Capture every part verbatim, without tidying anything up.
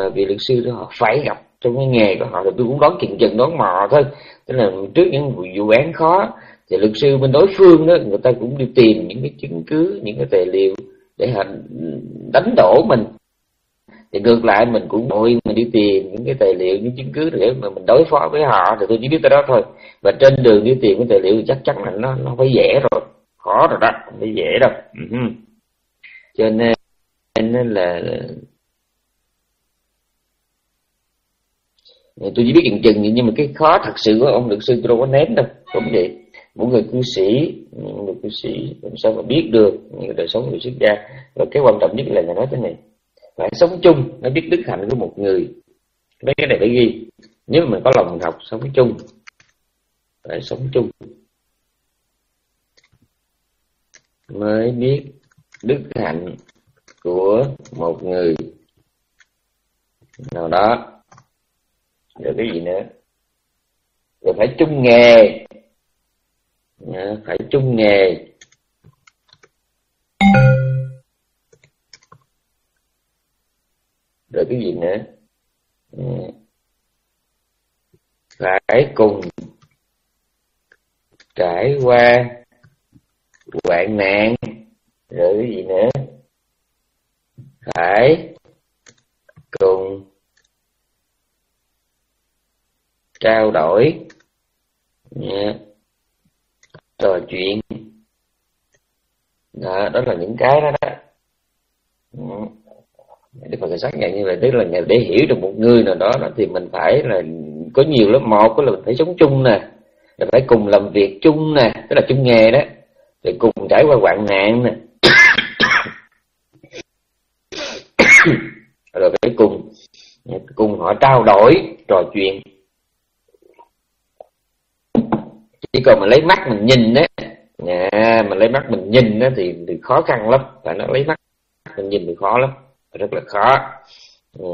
mà vị luật sư đó họ phải gặp trong cái nghề của họ, thì tôi cũng đoán chừng chừng đoán mò thôi. Tức là trước những vụ án khó thì luật sư bên đối phương đó, người ta cũng đi tìm những cái chứng cứ, những cái tài liệu để họ đánh đổ mình. Thì ngược lại mình cũng vội mình đi tìm những cái tài liệu, những chứng cứ để mà mình đối phó với họ. Thì tôi chỉ biết cái đó thôi. Và trên đường đi tìm cái tài liệu thì chắc chắn là nó nó phải dễ rồi, khó rồi đó, không phải dễ đâu. Uh-huh. Cho nên nên là tôi chỉ biết chừng chừng, nhưng mà cái khó thật sự của ông luật sư tôi đâu có ném đâu, không vậy. Mỗi người cư sĩ, người cư sĩ làm sao mà biết được những đời sống người xuất gia. Và cái quan trọng nhất là người nói thế này, phải sống chung, nó biết đức hạnh của một người. Mấy cái này phải ghi. Nếu mà mình có lòng học, sống chung, phải sống chung mới biết đức hạnh của một người nào đó. Rồi cái gì nữa? Rồi phải chung nghề, phải chung nghề. Rồi cái gì nữa? Phải cùng trải qua hoạn nạn. Rồi cái gì nữa? Phải cùng trao đổi, yeah, trò chuyện. Đó, đó là những cái đó đó. Đức Phật xác nhận như vậy, tức là để hiểu được một người nào đó, đó thì mình phải là có nhiều lắm. Một là mình phải sống chung nè, rồi phải cùng làm việc chung nè, tức là chung nghề đó, rồi cùng trải qua hoạn nạn nè, rồi phải cùng cùng họ trao đổi, trò chuyện. Chỉ còn mình lấy mắt mình nhìn á, à, mình lấy mắt mình nhìn á thì, thì khó khăn lắm. Tại nó lấy mắt mình nhìn thì khó lắm, rất là khó. Ừ.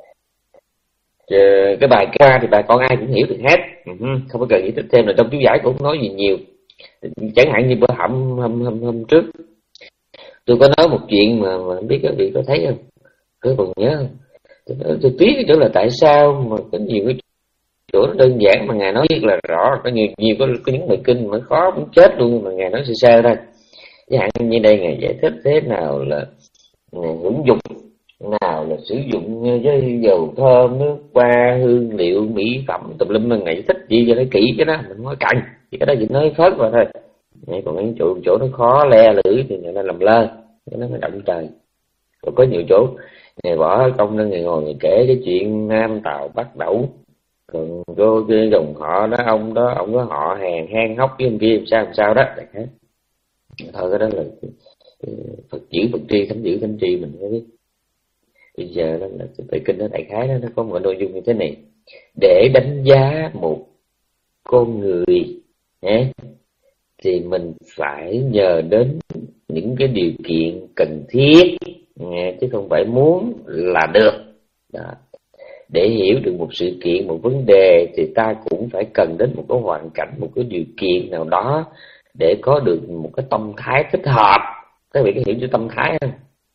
Cái bài ca thì bà con ai cũng hiểu được hết, ừ. Không có cần giải thích thêm, là trong chú giải cũng không nói gì nhiều. Chẳng hạn như bữa hôm hôm hôm, hôm trước tôi có nói một chuyện mà, mà không biết các vị có thấy không, có còn nhớ không? Tôi, nói, tôi tiếc cái chỗ là tại sao mà có nhiều cái chỗ nó đơn giản mà ngài nói rất là rõ. Có nhiều nhiều có, có những bài kinh mà khó cũng chết luôn, mà ngài nói sơ sơ thôi. Chẳng hạn như đây ngài giải thích thế nào là hưởng dụng, nào là sử dụng với dầu thơm, nước hoa, hương liệu, mỹ phẩm tùm lum. Ngài giải thích gì cho nó kỹ cái đó mình nói cạnh, chỉ cái đó chỉ nói phớt vào thôi. Còn những chỗ chỗ nó khó le lưỡi thì người ta làm lơ, nó mới động trời. Còn có nhiều chỗ ngài bỏ công ra, ngài ngồi ngài kể cái chuyện Nam Tào Bắc Đẩu, còn cô cái dòng họ đó, ông đó ông có họ hàng hang hóc với ông kia làm sao làm sao đó. Thôi cái đó là Phật giữ Phật tri, thánh giữ thánh tri, mình mới biết. Bây giờ đó là bài kinh đó đại khái đó, nó có một nội dung như thế này: để đánh giá một con người nhé, thì mình phải nhờ đến những cái điều kiện cần thiết, chứ không phải muốn là được đó. Để hiểu được một sự kiện, một vấn đề thì ta cũng phải cần đến một cái hoàn cảnh, một cái điều kiện nào đó để có được một cái tâm thái thích hợp. Các vị có hiểu chữ tâm thái không?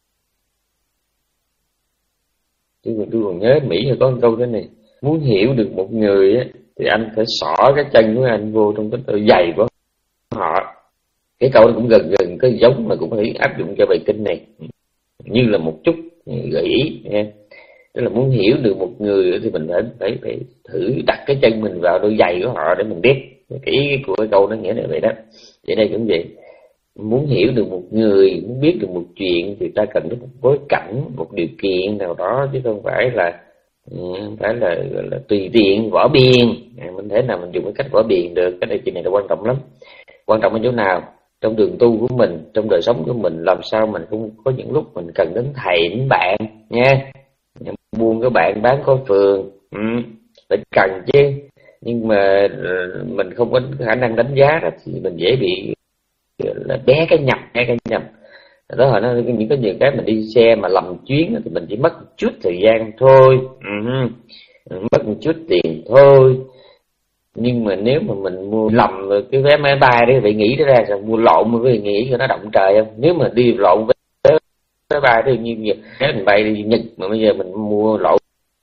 Tôi, tôi còn nhớ Mỹ có một câu thế này: muốn hiểu được một người á, thì anh phải xỏ cái chân của anh vô trong cái đôi giày của họ. Cái câu đó cũng gần gần cái giống mà cũng có thể áp dụng cho bài kinh này, như là một chút gợi ý nha. Tức là muốn hiểu được một người thì mình phải phải phải thử đặt cái chân mình vào đôi giày của họ để mình biết. Cái ý của cái câu nó nghĩa là vậy đó. Vậy đây cũng vậy. Muốn hiểu được một người, muốn biết được một chuyện thì ta cần đến một bối cảnh, một điều kiện nào đó, chứ không phải là không phải là, là, là tùy tiện võ biên. À, mình thể nào mình dùng cái cách võ biên được. Cái này chuyện này là quan trọng lắm. Quan trọng ở chỗ nào? Trong đường tu của mình, trong đời sống của mình, làm sao mình không có những lúc mình cần đến thầy, đến bạn nha. Buôn cái bạn bán có phường, ừ, phải cần chứ. Nhưng mà mình không có khả năng đánh giá đó, thì mình dễ bị là bé cái nhầm, bé cái nhầm. Đó là nó, những cái nhiều cái mình đi xe mà lầm chuyến thì mình chỉ mất một chút thời gian thôi, ừ, mất một chút tiền thôi. Nhưng mà nếu mà mình mua lầm cái vé máy bay đấy, vậy nghĩ đó ra rồi mua lộn với nghĩ cho nó động trời không? Nếu mà đi lộn vé máy bay thì như vậy, nếu mình bay đi Nhật mà bây giờ mình mua lộn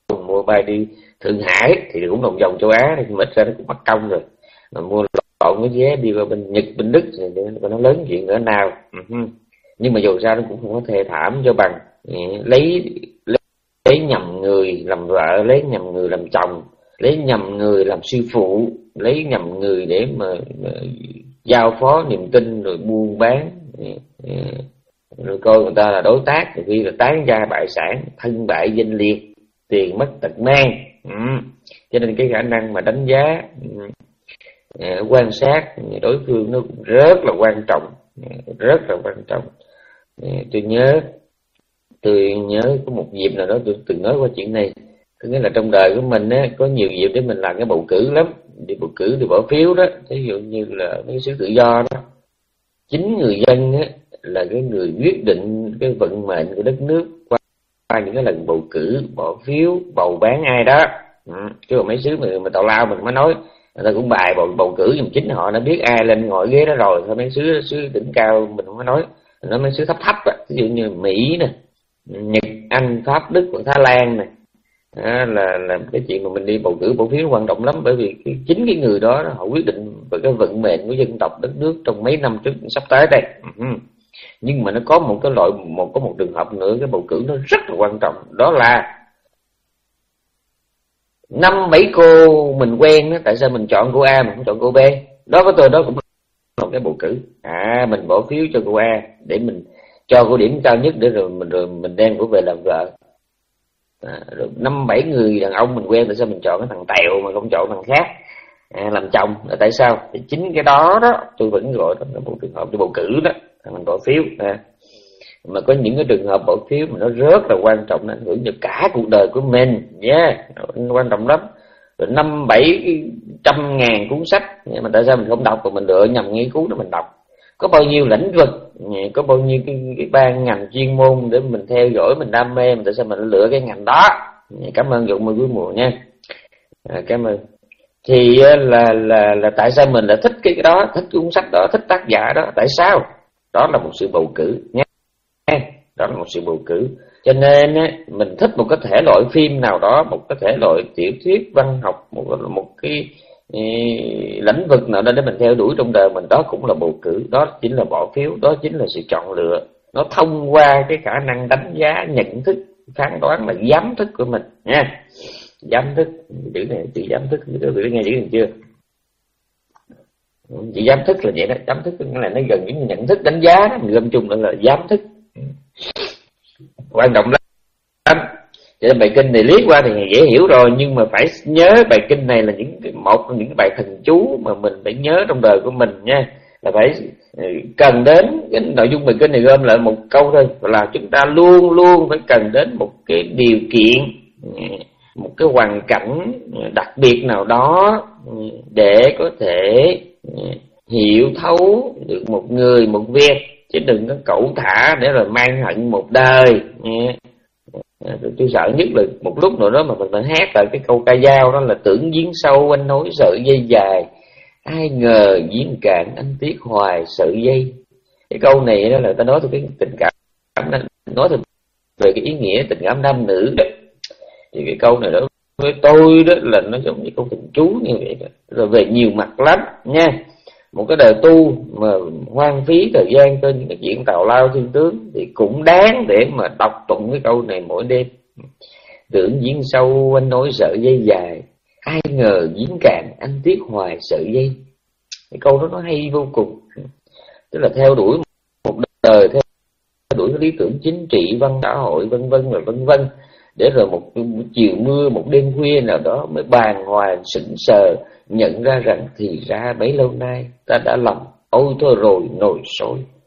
bộ bay đi Thượng Hải thì cũng đồng vòng châu Á, nhưng mà ít ra nó cũng mất công rồi. Mà mua lộn cái vé đi qua bên Nhật, bên Đức thì nó lớn chuyện cỡ nào. Uh-huh. Nhưng mà dù sao nó cũng không có thê thảm cho bằng lấy, lấy lấy nhầm người làm vợ, lấy nhầm người làm chồng, lấy nhầm người làm sư phụ, lấy nhầm người để mà, mà giao phó niềm tin rồi buôn bán, rồi coi người ta là đối tác, thì khi là tán gia bại sản, thân bại danh liệt, tiền mất tật mang. Ừ. Cho nên cái khả năng mà đánh giá, ừ, quan sát đối phương nó cũng rất là quan trọng, rất là quan trọng. Tôi nhớ tôi nhớ có một dịp nào đó tôi từng nói qua chuyện này. Có nghĩa là trong đời của mình á, có nhiều dịp để mình làm cái bầu cử lắm, đi bầu cử, đi bỏ phiếu đó. Ví dụ như là mấy xứ tự do đó, chính người dân á là cái người quyết định cái vận mệnh của đất nước qua, qua những cái lần bầu cử, bỏ phiếu, bầu bán ai đó. Ừ. Chứ còn mấy xứ mà, mà tào lao mình mới nói, người ta cũng bài bầu, bầu cử, nhưng chính họ đã biết ai lên ngồi ghế đó rồi. Thôi mấy xứ xứ đỉnh cao mình không có nói, nói mấy xứ thấp thấp á, ví dụ như Mỹ nè, Nhật, Anh, Pháp, Đức và Thái Lan nè. À, là là cái chuyện mà mình đi bầu cử bỏ phiếu quan trọng lắm, bởi vì cái, chính cái người đó họ quyết định về cái vận mệnh của dân tộc đất nước trong mấy năm trước sắp tới đây. Ừ. Nhưng mà nó có một cái loại một có một trường hợp nữa, cái bầu cử nó rất là quan trọng, đó là năm bảy cô mình quen đó, tại sao mình chọn cô A mà không chọn cô B? Đó với tôi đó cũng là một cái bầu cử. À, mình bỏ phiếu cho cô A để mình cho cô điểm cao nhất để rồi mình rồi mình đem cô về làm vợ. À, rồi năm bảy người đàn ông mình quen, tại sao mình chọn cái thằng tèo mà không chọn thằng khác à, làm chồng? Là tại sao? Thì chính cái đó đó tôi vẫn gọi đó là một trường hợp đi bầu cử đó, mình bỏ phiếu. À, mà có những cái trường hợp bỏ phiếu mà nó rất là quan trọng, nó ảnh hưởng cho cả cuộc đời của mình nhé, yeah, quan trọng lắm. Rồi năm bảy trăm ngàn cuốn sách, nhưng mà tại sao mình không đọc, và mình lựa nhầm nghiên cứu để mình đọc? Có bao nhiêu lĩnh vực, có bao nhiêu cái, cái ban ngành chuyên môn để mình theo dõi, mình đam mê, mà tại sao mình lựa cái ngành đó? Cảm ơn Dũng mười cuối mùa nha. À, cảm ơn. Thì là là là tại sao mình lại thích cái đó, thích cuốn sách đó, thích tác giả đó? Tại sao? Đó là một sự bầu cử nhé. Đó là một sự bầu cử. Cho nên mình thích một cái thể loại phim nào đó, một cái thể loại tiểu thuyết, văn học, một một cái lĩnh vực nào đó để mình theo đuổi trong đời mình, đó cũng là bầu cử, đó chính là bỏ phiếu, đó chính là sự chọn lựa. Nó thông qua cái khả năng đánh giá, nhận thức, phán đoán, là giám thức của mình nha. Giám thức, chữ này, chữ giám thức, quý vị nghe chữ này chưa? Chữ giám thức là vậy đó, giám thức là nó gần những nhận thức, đánh giá đó, mình gom chung lại là giám thức. Quan trọng lắm. Cho nên bài kinh này liếc qua thì dễ hiểu rồi, nhưng mà phải nhớ bài kinh này là những một trong những bài thần chú mà mình phải nhớ trong đời của mình nha. Là phải cần đến cái nội dung bài kinh này gom lại một câu thôi, là chúng ta luôn luôn phải cần đến một cái điều kiện, một cái hoàn cảnh đặc biệt nào đó để có thể hiểu thấu được một người, một việc, chứ đừng có cẩu thả để rồi mang hận một đời. Tôi sợ nhất là một lúc nào đó mà mình phải hát lại cái câu ca dao đó là tưởng giếng sâu anh nối sợi dây dài, ai ngờ giếng cạn anh tiếc hoài sợi dây. Cái câu này đó là ta nói từ cái tình cảm, nói từ về cái ý nghĩa tình cảm nam nữ đó. Thì cái câu này đó với tôi đó là nó giống như câu tình chú như vậy đó. Rồi về nhiều mặt lắm nha. Một cái đời tu mà hoang phí thời gian trên những cái chuyện tào lao thiên tướng thì cũng đáng để mà đọc tụng cái câu này mỗi đêm. Tưởng giếng sâu anh nối sợi dây dài, ai ngờ giếng cạn anh tiếc hoài sợi dây. Cái câu đó nó hay vô cùng. Tức là theo đuổi một đời, theo đuổi cái lý tưởng chính trị, văn xã hội, vân vân và vân vân, để rồi một chiều mưa, một đêm khuya nào đó mới bàng hoàng sững sờ nhận ra rằng thì ra bấy lâu nay ta đã lầm, ôi thôi rồi nổi sôi.